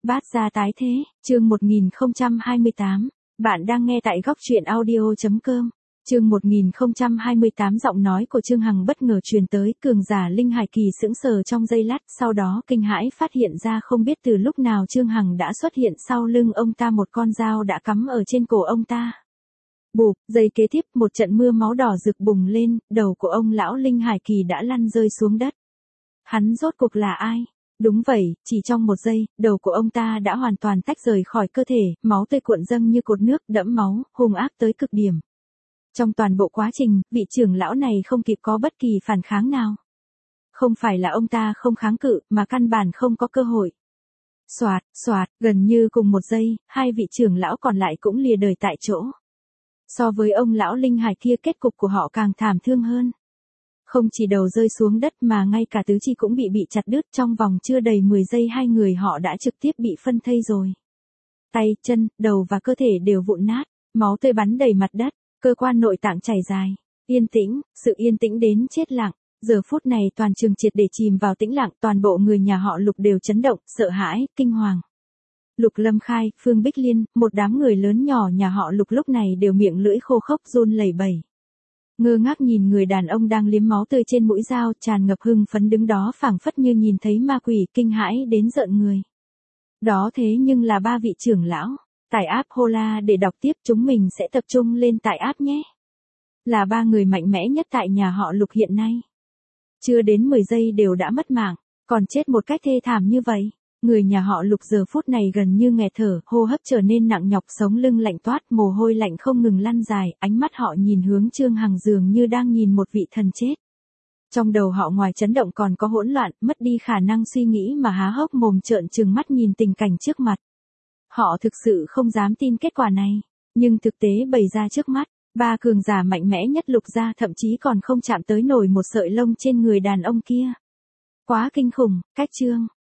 Bát gia tái thế, chương 1028. Bạn đang nghe tại góc truyện audio.com. Chương 1028 giọng nói của Trương Hằng bất ngờ truyền tới, cường giả Linh Hải Kỳ sững sờ trong giây lát, sau đó kinh hãi phát hiện ra không biết từ lúc nào Trương Hằng đã xuất hiện sau lưng ông ta, một con dao đã cắm ở trên cổ ông ta. Bụp, giây kế tiếp một trận mưa máu đỏ rực bùng lên, đầu của ông lão Linh Hải Kỳ đã lăn rơi xuống đất. Hắn rốt cuộc là ai? Đúng vậy, chỉ trong một giây, đầu của ông ta đã hoàn toàn tách rời khỏi cơ thể, máu tươi cuộn dâng như cột nước đẫm máu, hung ác tới cực điểm. Trong toàn bộ quá trình, vị trưởng lão này không kịp có bất kỳ phản kháng nào. Không phải là ông ta không kháng cự, mà căn bản không có cơ hội. Xoạt, xoạt, gần như cùng một giây, hai vị trưởng lão còn lại cũng lìa đời tại chỗ. So với ông lão Linh Hải kia, kết cục của họ càng thảm thương hơn. Không chỉ đầu rơi xuống đất mà ngay cả tứ chi cũng bị chặt đứt, trong vòng chưa đầy 10 giây hai người họ đã trực tiếp bị phân thây rồi. Tay, chân, đầu và cơ thể đều vụn nát, máu tươi bắn đầy mặt đất, cơ quan nội tạng chảy dài. Yên tĩnh, sự yên tĩnh đến chết lặng. Giờ phút này toàn trường triệt để chìm vào tĩnh lặng, toàn bộ người nhà họ Lục đều chấn động, sợ hãi, kinh hoàng. Lục Lâm Khai, Phương Bích Liên, một đám người lớn nhỏ nhà họ Lục lúc này đều miệng lưỡi khô khốc run lẩy bẩy. Ngơ ngác nhìn người đàn ông đang liếm máu tươi trên mũi dao, tràn ngập hưng phấn đứng đó phảng phất như nhìn thấy ma quỷ, kinh hãi đến rợn người. Đó thế nhưng là ba vị trưởng lão. Tải app Hola để đọc tiếp, chúng mình sẽ tập trung lên tải app nhé. Là ba người mạnh mẽ nhất tại nhà họ Lục hiện nay. Chưa đến 10 giây đều đã mất mạng, còn chết một cách thê thảm như vậy. Người nhà họ Lục giờ phút này gần như nghẹt thở, hô hấp trở nên nặng nhọc, sống lưng lạnh toát, mồ hôi lạnh không ngừng lăn dài, ánh mắt họ nhìn hướng Trương Hằng dường như đang nhìn một vị thần chết. Trong đầu họ ngoài chấn động còn có hỗn loạn, mất đi khả năng suy nghĩ mà há hốc mồm trợn trừng mắt nhìn tình cảnh trước mặt. Họ thực sự không dám tin kết quả này, nhưng thực tế bày ra trước mắt, ba cường giả mạnh mẽ nhất Lục gia thậm chí còn không chạm tới nổi một sợi lông trên người đàn ông kia. Quá kinh khủng, cách chương.